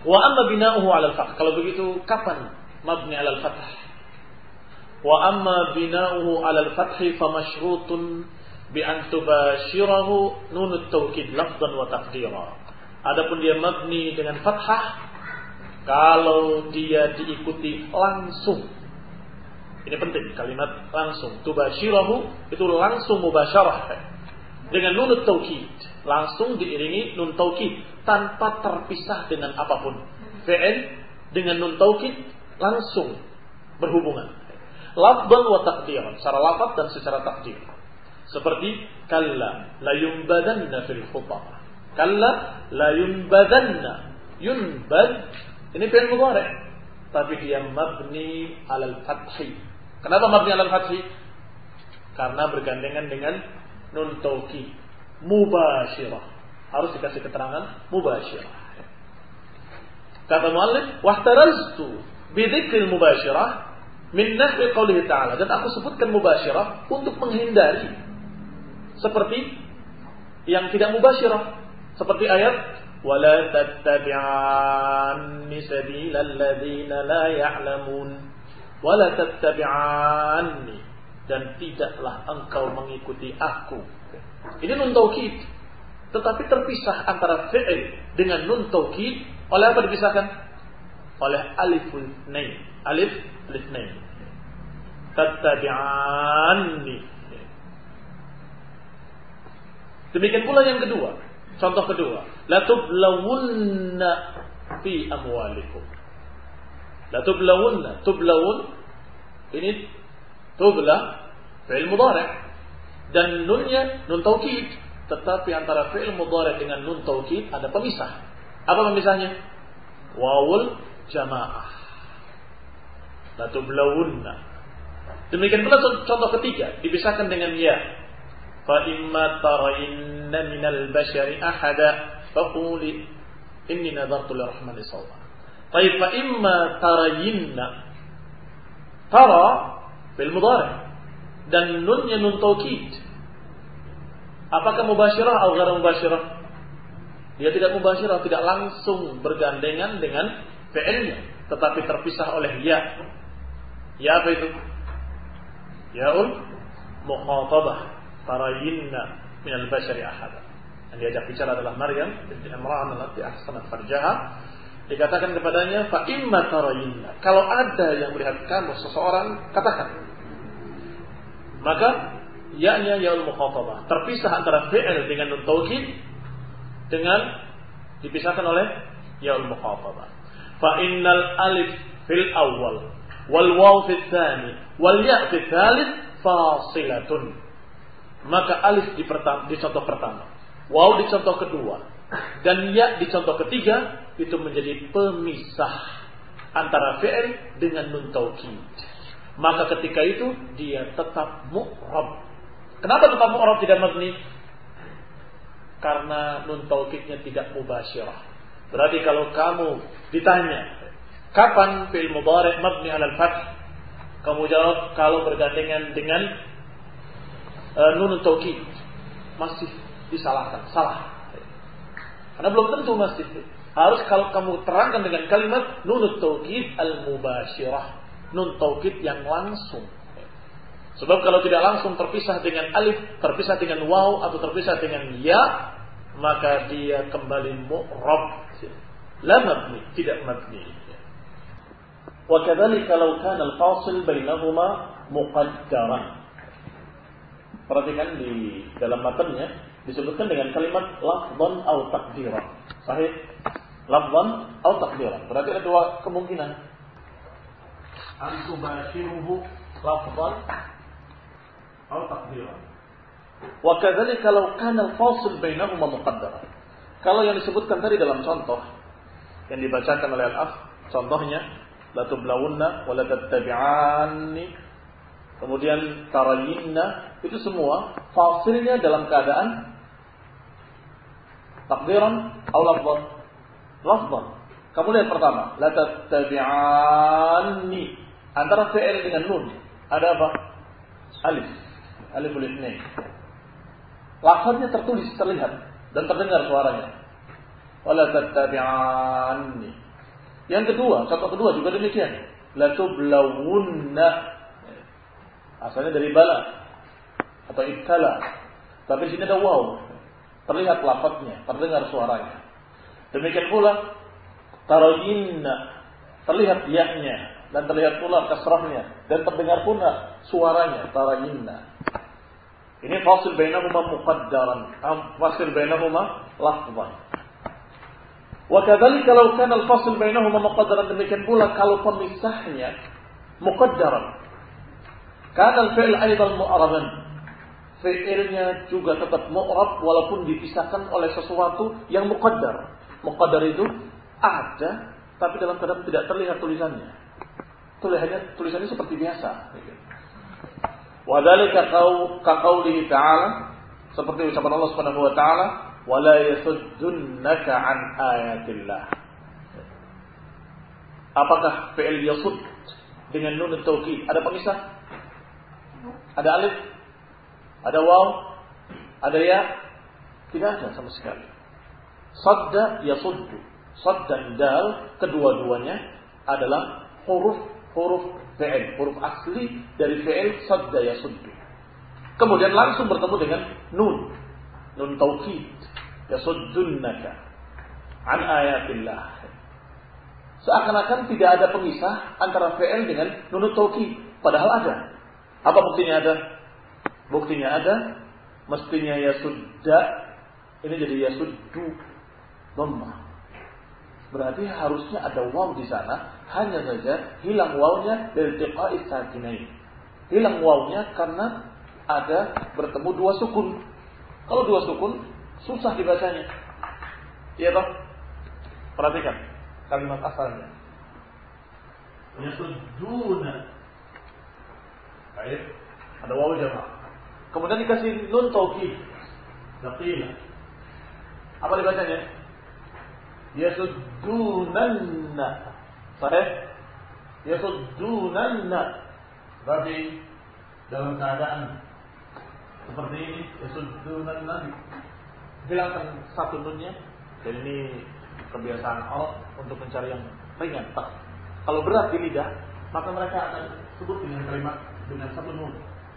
Wa amma bina'uhu 'ala al-fath. Kalau begitu kapan mabni 'ala al-fath? Wa amma bina'uhu 'ala al-fath fa masyrutun bi an tubashirahu nun at-taukid lafzan wa taqdira. Adapun dia mabni dengan fathah kalau dia diikuti langsung. Ini penting kalimat langsung. Tubashirahu itu langsung mubasyarah dengan nun at-taukid, langsung diiringi nun taukid tanpa terpisah dengan apapun. Fi'il dengan nun taukid langsung berhubungan. Lafzan wa taqdiran, secara lafaz dan secara takdir. Seperti kalla la yunbadanna fil hutamah. Kalla la yunbadanna. Yunbad ini fi'il mudhari' tapi dia mabni 'alal fathi. Kenapa mabni 'alal fathi? Karena bergandengan dengan nun taukid mubasyirah. Harus dikasih keterangan mubasyirah. Kata muallif, "Wahtaraztu bi dzikril mubasyirah min nahwi qoulihi ta'ala." Dan aku sebutkan mubasyirah untuk menghindari seperti yang tidak mubasyirah. Seperti ayat wala tattabi'anni sabilal ladzina la ya'lamun. Wala tattabi'anni, dan tidaklah engkau mengikuti aku. Ini nun taukid, tetapi terpisah antara fi'il dengan nun taukid oleh apa dipisahkan? Oleh aliful itsnain. Alif itsnain. Tattabi'anni. Demikian pula yang kedua. Contoh kedua, la tublawunna fi amwalikum. La tublawunna, tublawun ini tubla fi'il mudhari' dan nunnya nun taukid, tetapi antara fi'il mudhari' dengan nun taukid ada pemisah. Apa pemisahnya? Wawul jamaah. La tublawunna. Demikian pula contoh ketiga dipisahkan dengan ya. Fa imma tarayinna minal bashari ahada faquli inni nadartu lirrahmani sawma. Baik, fa imma tarayinna. Tara bil mudhari' dan nunnya nun taukid. Apakah mubasyirah atau ghair mubasyirah? Dia tidak mubasyirah, tidak langsung bergandengan dengan fi'ilnya, tetapi terpisah oleh ya. Ya apa itu? Yaul mukhatabah. Tarayinna minal bashari ahada. Yang diajak bicara adalah Maryam binti Imran allati ahsanat farjaha. Dikatakan kepadanya fa imma tarayinna. Kalau ada yang melihat kamu seseorang, katakan. Maka ya-nya yaul mukhatabah, terpisah antara fi'il dengan nun taukid dengan dipisahkan oleh yaul mukhatabah. Fa innal alif fil awwal wal waw fil tsani wal ya fil tsalits fasilatun. Maka alif di contoh pertama, waw di contoh kedua, dan ya di contoh ketiga itu menjadi pemisah antara fi'il dengan nun taukid. Maka ketika itu dia tetap mu'rab. Kenapa tetap mu'rab tidak mabni? Karena nun taukidnya tidak mubasyirah. Berarti kalau kamu ditanya kapan fi'il mudhari' mabni 'alal fath, kamu jawab kalau bergandengan dengan nun taukid, masih disalahkan, salah. Karena belum tentu masih. Harus kalau kamu terangkan dengan kalimat nun taukid al-mubasyirah, nun taukid yang langsung. Sebab kalau tidak langsung terpisah dengan alif, terpisah dengan waw atau terpisah dengan ya, maka dia kembali mu'rab. La mabni, tidak mabni. Wa kadzalika law kana al-fasil bainahuma muqaddaran. Perhatikan di dalam matanya disebutkan dengan kalimat lafzan atau taqdiran. Sahih? Lafzan atau taqdiran. Berarti ada dua kemungkinan. Antubashiruhu lafzan atau taqdiran. Wa kadzalika law kana al-fasil bainahuma muqaddaran. Kalau yang disebutkan tadi dalam contoh yang dibacakan oleh al-akh, contohnya la tublawunna wa la tattabi'anni, kemudian tarayinna, itu semua fasilnya dalam keadaan takdiran atau lafzan. Lafzan. Kamu lihat pertama, la tattabi'anni, antara fi'il dengan nun ada apa? Alif. Aliful itsnain. Lafaznya tertulis, terlihat dan terdengar suaranya. Wala tattabi'anni. Yang kedua, contoh kedua juga demikian. Latublawunna. Asalnya dari bala atau ibtala. Tapi di sini ada waw. Terlihat lafadznya, terdengar suaranya. Demikian pula tarayinna. Terlihat ya-nya dan terlihat pula kasrahnya dan terdengar pula suaranya tarayinna. Ini fasil bainahuma muqaddaran, fasil bainahuma lafzan. Wa kadzalika law kana al-fasl bainahuma muqaddaran, demikian pula kalau pemisahnya muqaddaran. Kana al-fi'l aidan mu'raban. Fi'ilnya juga tetap mu'rab walaupun dipisahkan oleh sesuatu yang muqaddar. Muqaddar itu ada tapi dalam keadaan tidak terlihat tulisannya. Tulisannya seperti biasa. Wadzalika kaqaulihi ta'ala, seperti ucapan Allah Subhanahu wa taala, wala yasuddunaka an ayatillah. Apakah fi'il yasud dengan nun taukid ada pemisah? Ada alif? Ada waw? Ada ya? Tidak ada sama sekali. Sadda yasuddu. Sad dan dal kedua-duanya adalah huruf fi'il, huruf asli dari fi'il sadda yasuddu. Kemudian langsung bertemu dengan nun taukid, yasuddunaka an ayatillah. Seakan-akan tidak ada pemisah antara fi'il dengan nun taukid, padahal ada. Apa buktinya ada? Buktinya ada, mestinya yasudda ini jadi yasuddu dhammah. Berarti harusnya ada waw di sana, hanya saja hilang wawnya dari iltiqa'i sakinain. Hilang wawnya karena ada bertemu dua sukun. Kalau dua sukun susah dibacanya. Iya toh? Perhatikan kalimat asalnya. Yasudduna. Baik, ada waw jamaah. Kemudian dikasih nun taukid. Laqila. Apa dibacanya? Yasuddunanna. Sahih? Yasuddunanna. Berarti dalam keadaan seperti ini, yasuddunanna, hilangkan satu nunnya. Dan ini kebiasaan Arab untuk mencari yang ringan. Kalau berat di lidah, maka mereka akan sebut dengan kalimat dengan satu nun.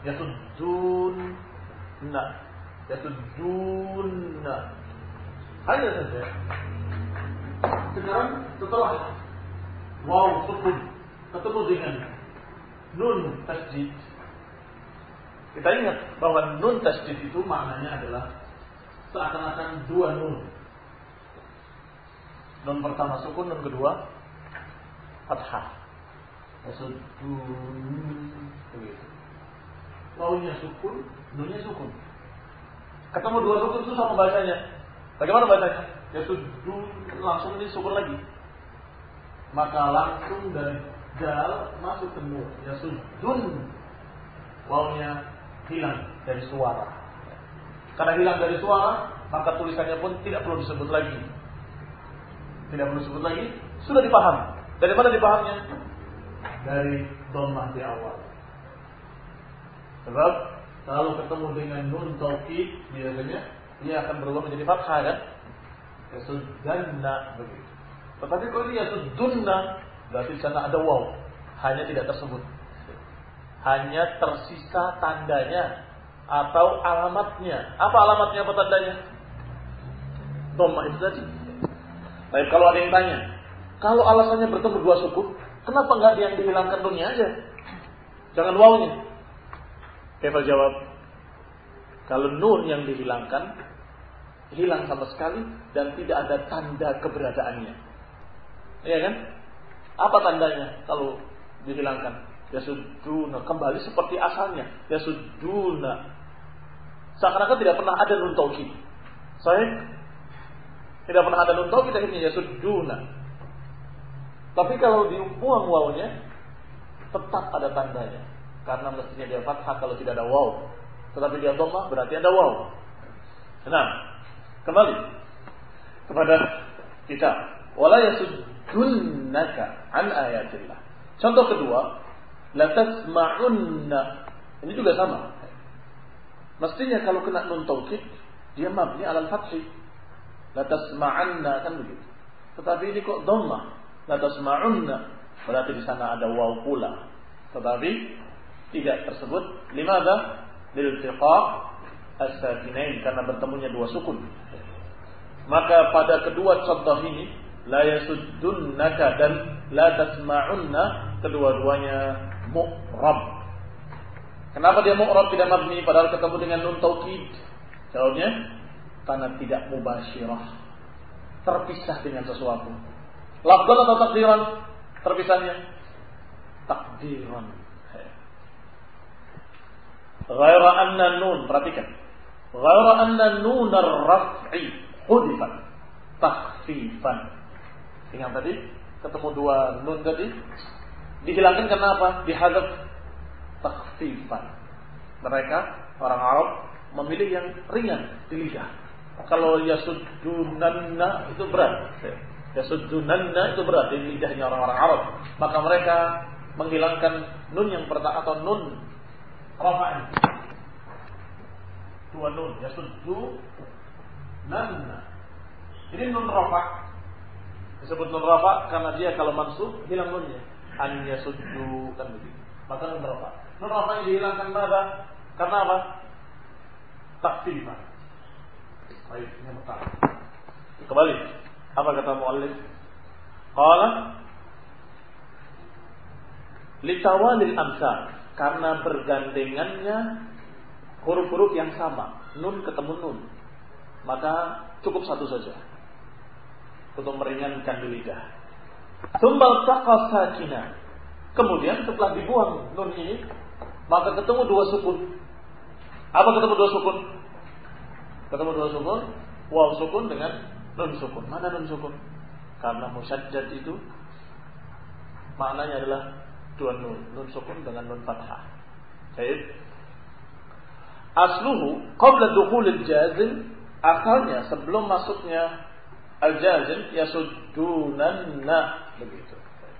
Yasuddunna. Yasuddunna. Hanya saja sekarang setelah waw sukun ketemu dengan nun tasydid, kita ingat bahwa nun tasydid itu maknanya adalah seakan-akan dua nun. Nun pertama sukun, nun kedua fathah. Yasuddun. Wawnya sukun, nunnya sukun. Ketemu dua sukun susah membacanya. Bagaimana bacanya? Yasuddun, langsung ini sukun lagi. Maka langsung dari dal masuk ke nun. Yasuddun. Wawnya hilang dari suara. Karena hilang dari suara, maka tulisannya pun tidak perlu disebut lagi. Tidak perlu disebut lagi, sudah dipaham. Dari mana dipahamnya? Dari dhammah di awal. Sebab kalau ketemu dengan nun taukid biasanya dia akan berubah menjadi fathah kan? Yasuddanna begitu. Tetapi kalau dia yasuddunna, berarti di sana ada waw, hanya tidak tersebut. Hanya tersisa tandanya atau alamatnya. Apa alamatnya, apa tandanya? Dhammah itu tadi. Baik, kalau ada yang tanya, kalau alasannya bertemu dua sukun, kenapa enggak yang dihilangkan nunnya aja? Jangan wawnya. Kefal jawab, kalau nun yang dihilangkan, hilang sama sekali dan tidak ada tanda keberadaannya. Iya kan? Apa tandanya kalau dihilangkan? Yasudduna, kembali seperti asalnya. Yasudduna. Seakan-akan tidak pernah ada nun taukid. Tidak pernah ada nun taukid, akhirnya yasudduna. Tapi kalau dibuang wawnya, tetap ada tandanya. Karena mestinya dia fathah kalau tidak ada waw. Tetapi dia dhammah berarti ada waw. Nah, kembali kepada kita. Wala yasuddunaka an ayatillah. Contoh kedua, la tasma'unna. Ini juga sama. Mestinya kalau kena nun taukid, dia mabni alal fathi. La tasma'anna kan begitu. Tetapi ini kok dhammah. la tasma'unna, berarti di sana ada waw pula. Tetapi tidak tersebut limadha? Liltiqa' as-sakinain, karena bertemunya dua sukun. Maka pada kedua contoh ini la yasuddunaka dan la tasma'unna, kedua-duanya mu'rab. Kenapa dia mu'rab tidak mabni padahal ketemu dengan nun taukid? Jawabnya karena tidak mubasyirah, terpisah dengan sesuatu. Lafzan atau takdiran? Terpisahnya takdiran. Ghaira anna nun, perhatikan. Ghaira anna nun ar-raf'i hudifat takhfifan. Ingat tadi ketemu dua nun tadi dihilangkan karena apa? Dihadzaf takhfifan. Mereka orang Arab memilih yang ringan di lidah. Kalau yasuddunanna itu berat. Yasuddunanna itu berat di lidahnya orang-orang Arab. Maka mereka menghilangkan nun yang pertama atau nun rafa'an. Dua nun yasuddunanna. Ini nun rafa'. Disebut nun rafa' karena dia kalau mansub hilang nunnya. An yasuddu kan begitu. Maka nun rafa'. Nun rafa' ini dihilangkan karena apa? Takhfifan. Baik, ini betul. Kembali. Apa kata muallif? Qala litawalil amsal, karena bergandengannya huruf-huruf yang sama, nun ketemu nun, maka cukup satu saja untuk meringankan di lidah. Tsumma taqa sakina, kemudian setelah dibuang nun ini, maka ketemu dua sukun. Apa ketemu dua sukun? Ketemu dua sukun, waw sukun dengan nun sukun. Mana nun sukun? Karena musyaddad itu maknanya adalah dua nun, nun sukun dengan nun fathah. Baik. Asluhu qabla dukhulil jazim, asalnya sebelum masuknya al-jazim yasuddunanna, begitu.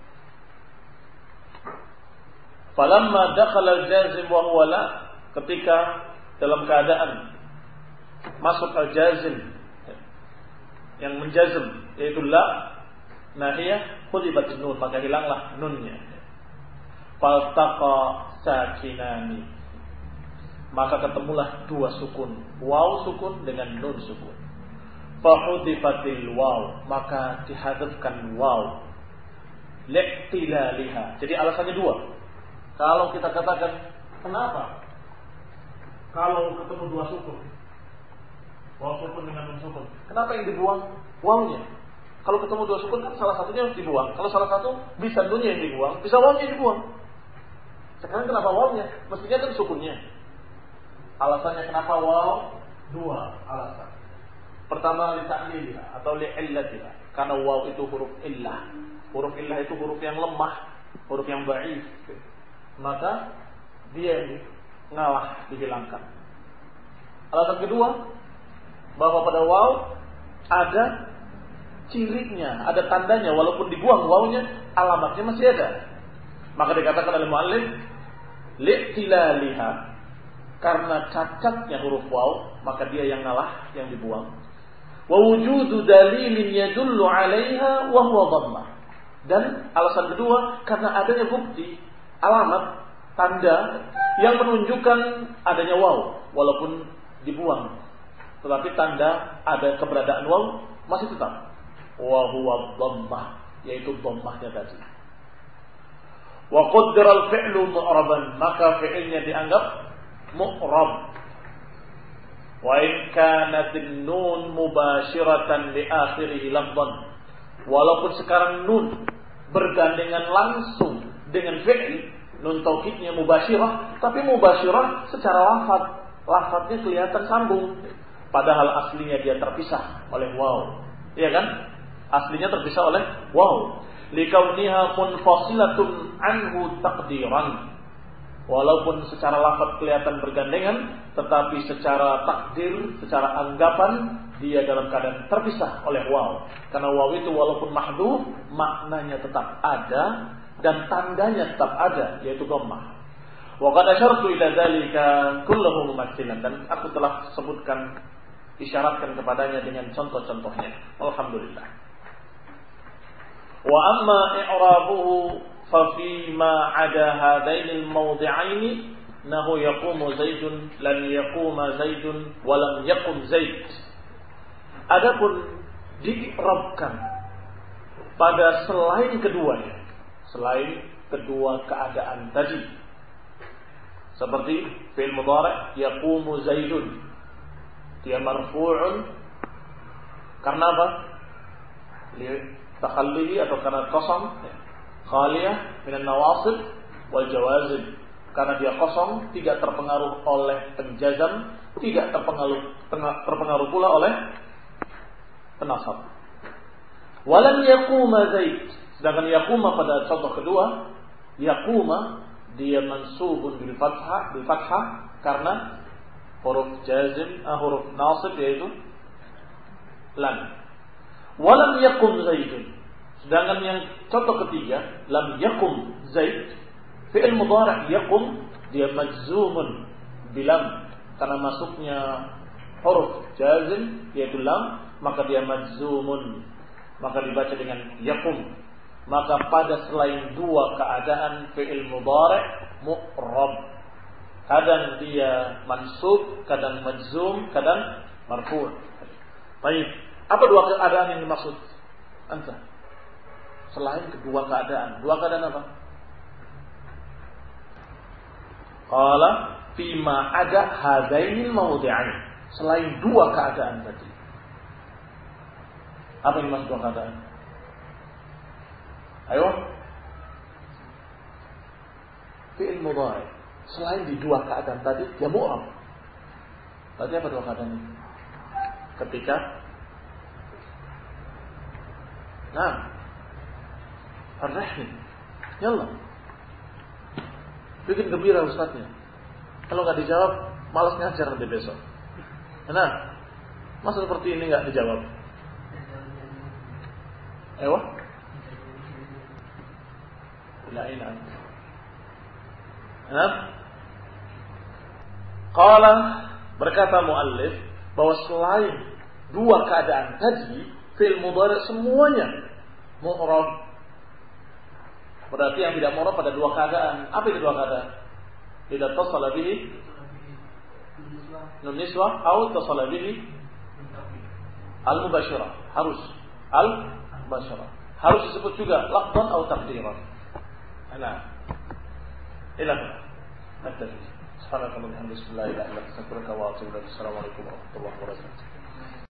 Falamma dakhala al-jazim wa huwa la, ketika dalam keadaan masuk al-jazim yang menjazm yaitu la nahiyah khudibat nun, maka hilanglah nunnya. Faltaqa sakinani, maka ketemulah dua sukun, waw sukun dengan nun sukun. Fahudifatil waw, maka dihadzafkan waw li'tilaliha. Jadi alasannya dua. Kalau kita katakan kenapa kalau ketemu dua sukun, waw sukun dengan nun sukun, kenapa yang dibuang wawnya? Kalau ketemu dua sukun kan salah satunya harus dibuang. Kalau salah satu bisa nunnya yang dibuang, bisa wawnya yang dibuang. Sekarang kenapa wawnya? Mestinya kan sukunnya. Alasannya kenapa waw? Dua alasan. Pertama, li ta'liliha atau li illatiha, karena waw itu huruf illah. Huruf illah itu huruf yang lemah, huruf yang dhaif. Maka dia ngalah, dihilangkan. Alasan kedua, bahwa pada waw ada cirinya, ada tandanya, walaupun dibuang wawnya, alamatnya masih ada. Maka dikatakan oleh muallif li'tilaliha, karena cacatnya huruf waw, maka dia yang ngalah, yang dibuang. Wa wujudu dalilin yadullu 'alaiha wa huwa dhammah. Dan alasan kedua, karena adanya bukti, alamat, tanda yang menunjukkan adanya waw walaupun dibuang. Tetapi tanda ada keberadaan waw masih tetap. Wa huwa dhammah, yaitu dhammahnya tadi. Wa qaddara al-fi'lu mu'raban, maka fi'ilnya dianggap mu'rab. Wa in kanat an-nun mubashiratan li akhirih lafdhan, walaupun sekarang nun bergandengan langsung dengan fi'il, nun taukidnya mubashirah, tapi mubashirah secara lafaz, lafaznya kelihatan sambung, padahal aslinya dia terpisah oleh waw. Iya kan? Aslinya terpisah oleh waw. Likauniha munfasilatun anhu taqdiran. Walaupun secara lafaz kelihatan bergandengan, tetapi secara takdir, secara anggapan, dia dalam keadaan terpisah oleh waw. Karena waw itu walaupun mahdhuf, maknanya tetap ada dan tandanya tetap ada, yaitu dhammah. Wa qad asyartu ila dzalika kulluhu mumatsilan, dan aku telah sebutkan, isyaratkan kepadanya dengan contoh-contohnya. Alhamdulillah. Wa amma i'rabuhu fa fi ma 'ada hadaini al-mawdi'aini nahu yaqumu Zaidun lam yaquma Zaidun wa lam yaqum Zaid. Adapun di'rabkan pada selain keduanya, selain kedua keadaan tadi, seperti fi'il mudhari' yaqumu Zaidun, dia marfu'un karena apa? Li takhallihi atau karena qasam khaliyah min an-nawasib wal jawazib, karena dia kosong, tidak terpengaruh oleh penjazam, tidak terpengaruh pula oleh penasab. Walam yaquma Zaid, sedangkan yaquma pada contoh kedua, yaquma dia mansubun bil fathah karena huruf jazim, huruf nasib yaitu lam. Walam yaqum Zaidun, sedangkan yang contoh ketiga lam yaqum Zaid, fi'il mudhari' yaqum dia majzumun bilam karena masuknya huruf jazim yaitu lam, maka dia majzumun, maka dibaca dengan yaqum. Maka pada selain dua keadaan fi'il mudhari' mu'rab, kadang dia mansub, kadang majzum, kadang marfu'. Baik, apa dua keadaan yang dimaksud anta? Selain kedua keadaan. Dua keadaan apa? Qala fima ada hadainil mawdi'ain, selain dua keadaan tadi. Apa yang dimaksud dua keadaan? Ayo. Fi'il mudhari' selain di dua keadaan tadi dia mu'rab. Berarti apa dua keadaan ini? Ketika ar-rahim, yalla bikin gembira ustaznya. Kalau nggak dijawab, malas ngajar nanti besok. Nah, masa seperti ini nggak dijawab? Ewa? Lain. Nah, qala berkata muallif bahwa selain dua keadaan tadi, fi'il mudhari' semuanya mu'rab. Berarti yang tidak mu'rab pada dua keadaan. Apa itu dua keadaan? Idza tasala bihi nun niswah atau tasala bihi al-mubashirah. Harus al-mubashirah. Harus disebut juga lafdhan atau taqdiran. Nah, ilah naktafi. Subhanallah wa bihamdihi, la ilaha illa anta, astaghfiruka wa atubu ilaik. Assalamualaikum warahmatullahi wabarakatuh.